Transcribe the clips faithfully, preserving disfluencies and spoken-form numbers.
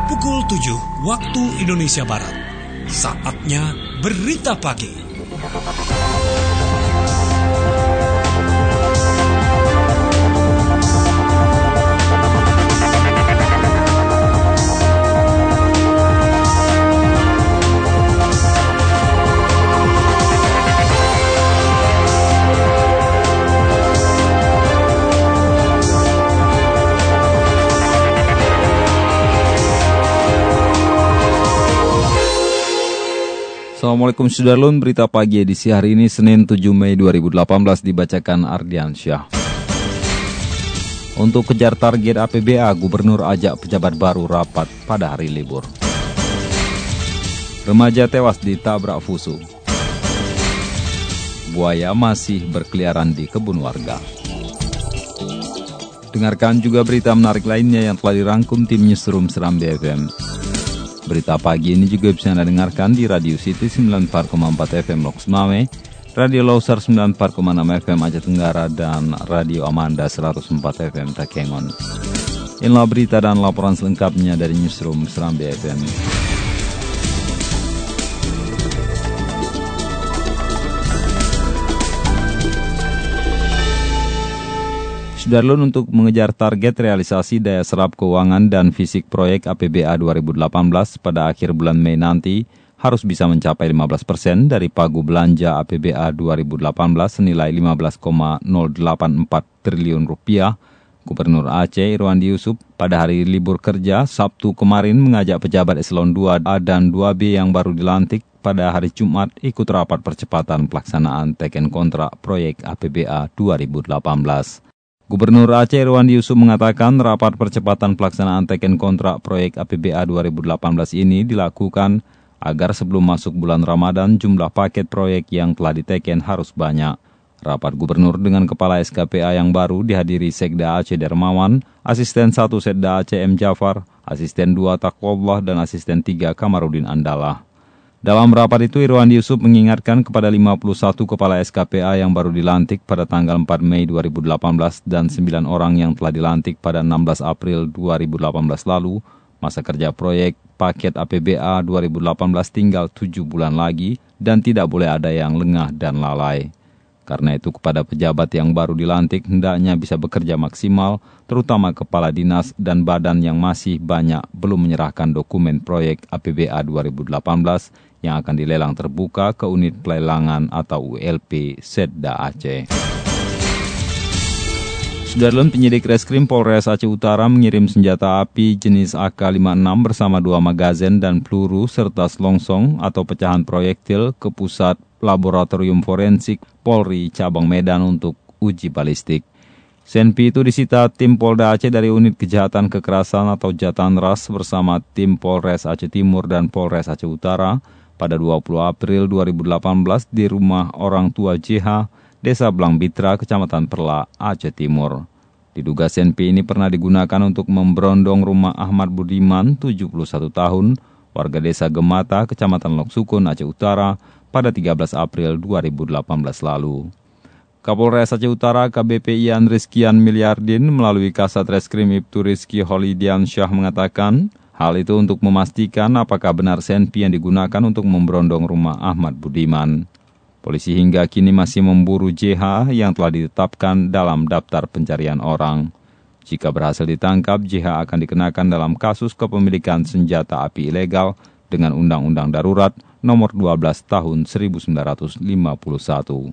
pukul tujuh waktu Indonesia Barat. Saatnya Berita Pagi. Assalamualaikum Sudarlun, berita pagi edisi hari ini Senin tujuh Mei dua ribu delapan belas dibacakan Ardian Syah. Untuk kejar target A P B A, Gubernur ajak pejabat baru rapat pada hari libur. Remaja tewas ditabrak fusu. Buaya masih berkeliaran di kebun warga. Dengarkan juga berita menarik lainnya yang telah dirangkum tim Newsroom Serambi F M. Berita pagi ini juga bisa Anda dengarkan di Radio City sembilan puluh empat koma empat F M Loks Mame, Radio Loser sembilan puluh empat koma enam F M Aceh Tenggara, dan Radio Amanda seratus empat F M Takengon. Inilah berita dan laporan selengkapnya dari Newsroom Serambi F M. Sudarlun, untuk mengejar target realisasi daya serap keuangan dan fisik proyek A P B A dua ribu delapan belas pada akhir bulan Mei nanti harus bisa mencapai lima belas persen dari pagu belanja A P B A dua ribu delapan belas senilai lima belas koma nol delapan empat triliun rupiah. Gubernur Aceh Irwandi Yusuf pada hari libur kerja Sabtu kemarin mengajak pejabat eselon dua A dan dua B yang baru dilantik pada hari Jumat ikut rapat percepatan pelaksanaan teken kontrak proyek A P B A dua ribu delapan belas. Gubernur Aceh Irwandi Yusuf mengatakan rapat percepatan pelaksanaan teken kontrak proyek A P B A dua ribu delapan belas ini dilakukan agar sebelum masuk bulan Ramadan jumlah paket proyek yang telah diteken harus banyak. Rapat gubernur dengan Kepala S K P A yang baru dihadiri Sekda Aceh Dermawan, Asisten satu Setda Aceh M. Jafar, Asisten dua Taqwallah, dan Asisten tiga Kamarudin Andalah. Dalam rapat itu, Irwandi Yusuf mengingatkan kepada lima puluh satu kepala S K P A yang baru dilantik pada tanggal empat Mei dua ribu delapan belas dan sembilan orang yang telah dilantik pada enam belas April dua ribu delapan belas lalu, masa kerja proyek paket A P B A dua ribu delapan belas tinggal tujuh bulan lagi dan tidak boleh ada yang lengah dan lalai. Karena itu kepada pejabat yang baru dilantik hendaknya bisa bekerja maksimal, terutama kepala dinas dan badan yang masih banyak belum menyerahkan dokumen proyek A P B A dua ribu delapan belas yang akan dilelang terbuka ke unit pelelangan atau U L P Setda Aceh. Sudarlun, penyidik Reskrim Polres Aceh Utara mengirim senjata api jenis A K lima puluh enam bersama dua magazen dan peluru serta selongsong atau pecahan proyektil ke Pusat Laboratorium Forensik Polri Cabang Medan untuk uji balistik. Senpi itu disita tim Polda Aceh dari unit kejahatan kekerasan atau Jatanras bersama tim Polres Aceh Timur dan Polres Aceh Utara pada dua puluh April dua ribu delapan belas di rumah orang tua J H, Desa Blang Bitra, Kecamatan Perla, Aceh Timur. Diduga Senpi ini pernah digunakan untuk memberondong rumah Ahmad Budiman, tujuh puluh satu tahun, warga Desa Gemata, Kecamatan Loksukun, Aceh Utara, pada tiga belas April dua ribu delapan belas lalu. Kapolres Aceh Utara K B P Ian Rizkian Miliardin melalui Kasat Reskrim Ibtu Rizki Holidian Syah mengatakan, hal itu untuk memastikan apakah benar Senpi yang digunakan untuk memberondong rumah Ahmad Budiman. Polisi hingga kini masih memburu J H yang telah ditetapkan dalam daftar pencarian orang. Jika berhasil ditangkap, J H akan dikenakan dalam kasus kepemilikan senjata api ilegal dengan Undang-Undang Darurat nomor dua belas tahun seribu sembilan ratus lima puluh satu.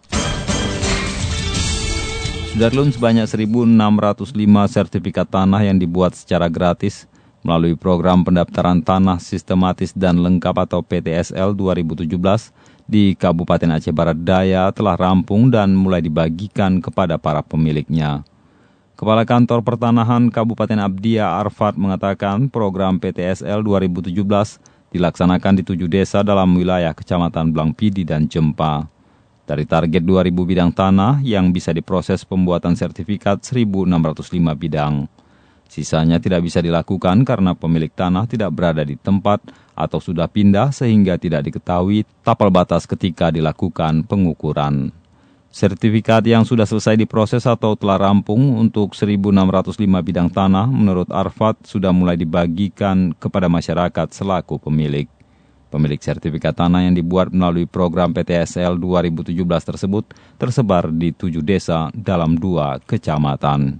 Sudarlun, sebanyak seribu enam ratus lima sertifikat tanah yang dibuat secara gratis melalui program pendaftaran tanah sistematis dan lengkap atau P T S L dua ribu tujuh belas di Kabupaten Aceh Barat Daya telah rampung dan mulai dibagikan kepada para pemiliknya. Kepala Kantor Pertanahan Kabupaten Abdiya Arfat mengatakan program P T S L dua ribu tujuh belas dilaksanakan di tujuh desa dalam wilayah Kecamatan Blangpidi dan Jempa. Dari target dua ribu bidang tanah yang bisa diproses pembuatan sertifikat seribu enam ratus lima bidang. Sisanya tidak bisa dilakukan karena pemilik tanah tidak berada di tempat atau sudah pindah sehingga tidak diketahui tapal batas ketika dilakukan pengukuran. Sertifikat yang sudah selesai diproses atau telah rampung untuk seribu enam ratus lima bidang tanah menurut Arfad sudah mulai dibagikan kepada masyarakat selaku pemilik. Pemilik sertifikat tanah yang dibuat melalui program P T S L dua ribu tujuh belas tersebut tersebar di tujuh desa dalam dua kecamatan.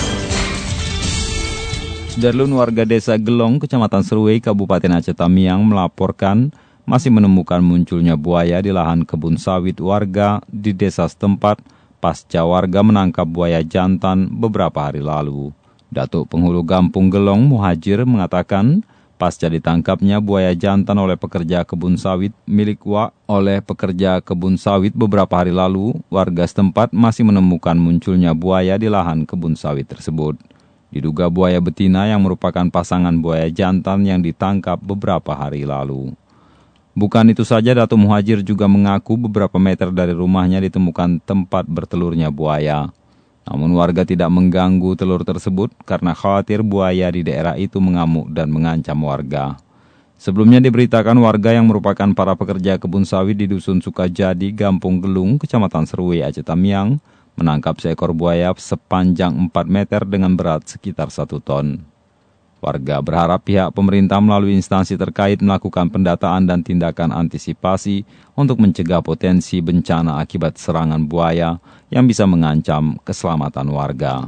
Sudarlun, warga desa Gelong, Kecamatan Seruwe, Kabupaten Aceh Tamiang melaporkan masih menemukan munculnya buaya di lahan kebun sawit warga di desa setempat pasca warga menangkap buaya jantan beberapa hari lalu. Datuk Penghulu Gampung Gelong Muhajir mengatakan pasca ditangkapnya buaya jantan oleh pekerja kebun sawit milik Wa oleh pekerja kebun sawit beberapa hari lalu, warga setempat masih menemukan munculnya buaya di lahan kebun sawit tersebut. Diduga buaya betina yang merupakan pasangan buaya jantan yang ditangkap beberapa hari lalu. Bukan itu saja, Datuk Muhajir juga mengaku beberapa meter dari rumahnya ditemukan tempat bertelurnya buaya. Namun warga tidak mengganggu telur tersebut karena khawatir buaya di daerah itu mengamuk dan mengancam warga. Sebelumnya diberitakan warga yang merupakan para pekerja kebun sawit di Dusun Sukajadi, Gampung Gelung, Kecamatan Seruwe, Aceh Tamiang, menangkap seekor buaya sepanjang empat meter dengan berat sekitar satu ton. Warga berharap pihak pemerintah melalui instansi terkait melakukan pendataan dan tindakan antisipasi untuk mencegah potensi bencana akibat serangan buaya yang bisa mengancam keselamatan warga.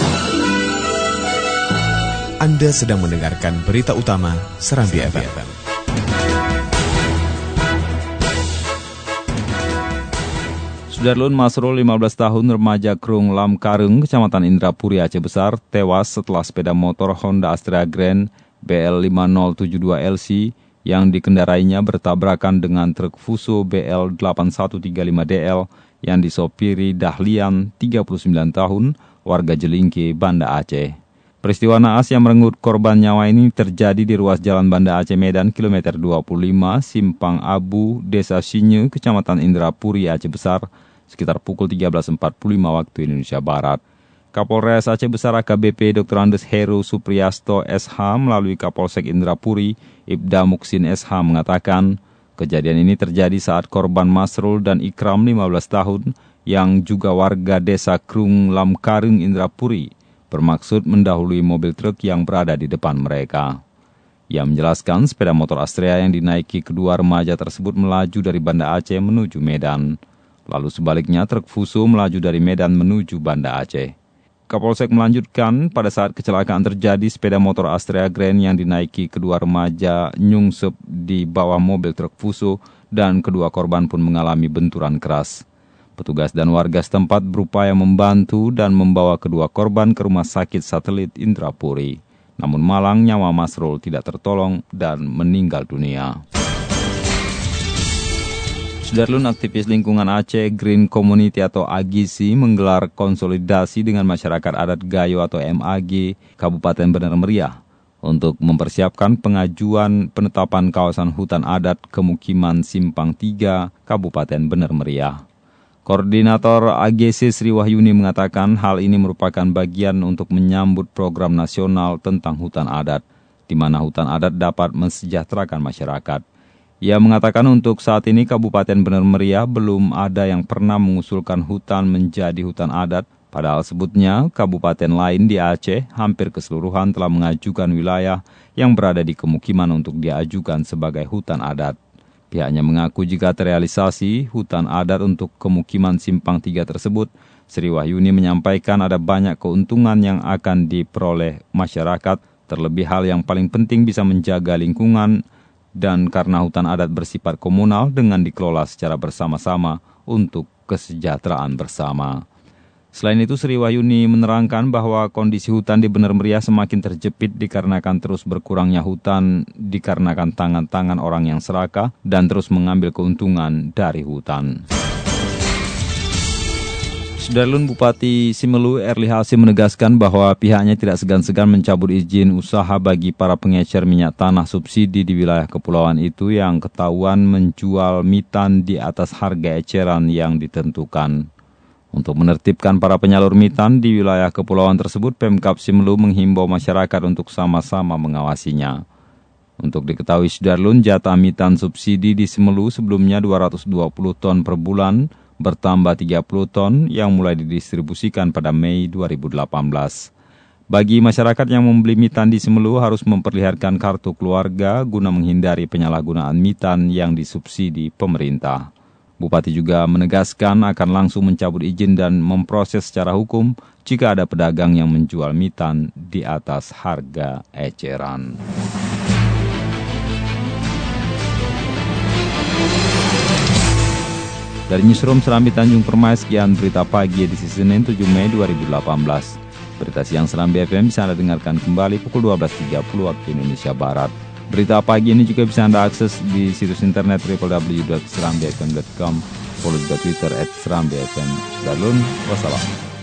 Anda sedang mendengarkan berita utama Serambi F M. Sudarlun, Masrul, lima belas tahun, remaja Krung Lam Kareng, Kecamatan Indrapuri, Aceh Besar, tewas setelah sepeda motor Honda Astrea Grand B L lima nol tujuh dua L C yang dikendarainya bertabrakan dengan truk Fuso B L delapan satu tiga lima D L yang disopiri Dahlian, tiga puluh sembilan tahun, warga Jelingke, Banda Aceh. Peristiwa naas yang merenggut korban nyawa ini terjadi di ruas Jalan Banda Aceh Medan, kilometer dua puluh lima, Simpang Abu, Desa Sinye, Kecamatan Indrapuri, Aceh Besar, sekitar pukul tiga belas empat puluh lima waktu Indonesia Barat. Kapolres Aceh Besar A K B P Doktor Andes Heru Supriyasto S H melalui Kapolsek Indrapuri Ibda Muksin S H mengatakan, kejadian ini terjadi saat korban Masrul dan Ikram lima belas tahun yang juga warga desa Krung Lam Kareng Indrapuri bermaksud mendahului mobil truk yang berada di depan mereka. Ia menjelaskan sepeda motor Astrea yang dinaiki kedua remaja tersebut melaju dari Banda Aceh menuju Medan. Lalu sebaliknya truk Fuso melaju dari Medan menuju Banda Aceh. Kapolsek melanjutkan, pada saat kecelakaan terjadi, sepeda motor Astrea Grand yang dinaiki kedua remaja nyungsep di bawah mobil truk Fuso dan kedua korban pun mengalami benturan keras. Petugas dan warga setempat berupaya membantu dan membawa kedua korban ke rumah sakit satelit Indrapuri. Namun malang nyawa Masrul tidak tertolong dan meninggal dunia. Sudarlun, aktivis lingkungan Aceh Green Community atau A G C menggelar konsolidasi dengan masyarakat adat Gayo atau M A G Kabupaten Bener Meriah untuk mempersiapkan pengajuan penetapan kawasan hutan adat Kemukiman Simpang tiga Kabupaten Bener Meriah. Koordinator A G C Sri Wahyuni mengatakan hal ini merupakan bagian untuk menyambut program nasional tentang hutan adat, di mana hutan adat dapat mensejahterakan masyarakat. Ia mengatakan untuk saat ini Kabupaten Bener Meriah belum ada yang pernah mengusulkan hutan menjadi hutan adat, padahal sebutnya kabupaten lain di Aceh hampir keseluruhan telah mengajukan wilayah yang berada di kemukiman untuk diajukan sebagai hutan adat. Pihaknya mengaku jika terrealisasi hutan adat untuk kemukiman Simpang tiga tersebut, Sri Wahyuni menyampaikan ada banyak keuntungan yang akan diperoleh masyarakat, terlebih hal yang paling penting bisa menjaga lingkungan dan karena hutan adat bersifat komunal dengan dikelola secara bersama-sama untuk kesejahteraan bersama. Selain itu, Sri Wahyuni menerangkan bahwa kondisi hutan di Bener Meriah semakin terjepit dikarenakan terus berkurangnya hutan dikarenakan tangan-tangan orang yang serakah dan terus mengambil keuntungan dari hutan. Sudarlun, Bupati Simelu Erli Hasim menegaskan bahwa pihaknya tidak segan-segan mencabut izin usaha bagi para pengecer minyak tanah subsidi di wilayah kepulauan itu yang ketahuan menjual mitan di atas harga eceran yang ditentukan. Untuk menertibkan para penyalur mitan di wilayah kepulauan tersebut, Pemkab Simelu menghimbau masyarakat untuk sama-sama mengawasinya. Untuk diketahui Sudarlun, jatah mitan subsidi di Simelu sebelumnya dua ratus dua puluh ton per bulan bertambah tiga puluh ton yang mulai didistribusikan pada Mei dua ribu delapan belas. Bagi masyarakat yang membeli mitan di Semelu harus memperlihatkan kartu keluarga guna menghindari penyalahgunaan mitan yang disubsidi pemerintah. Bupati juga menegaskan akan langsung mencabut izin dan memproses secara hukum jika ada pedagang yang menjual mitan di atas harga eceran. Dari Newsroom Serambi Tanjung Permai, sekian berita pagi edisi Senin tujuh Mei dua ribu delapan belas. Berita siang Serambi F M bisa Anda dengarkan kembali pukul dua belas tiga puluh waktu Indonesia Barat. Berita pagi ini juga bisa Anda akses di situs internet w w w titik serambi f m titik com, follow juga Twitter at serambi f m. Sudah lun, wassalam.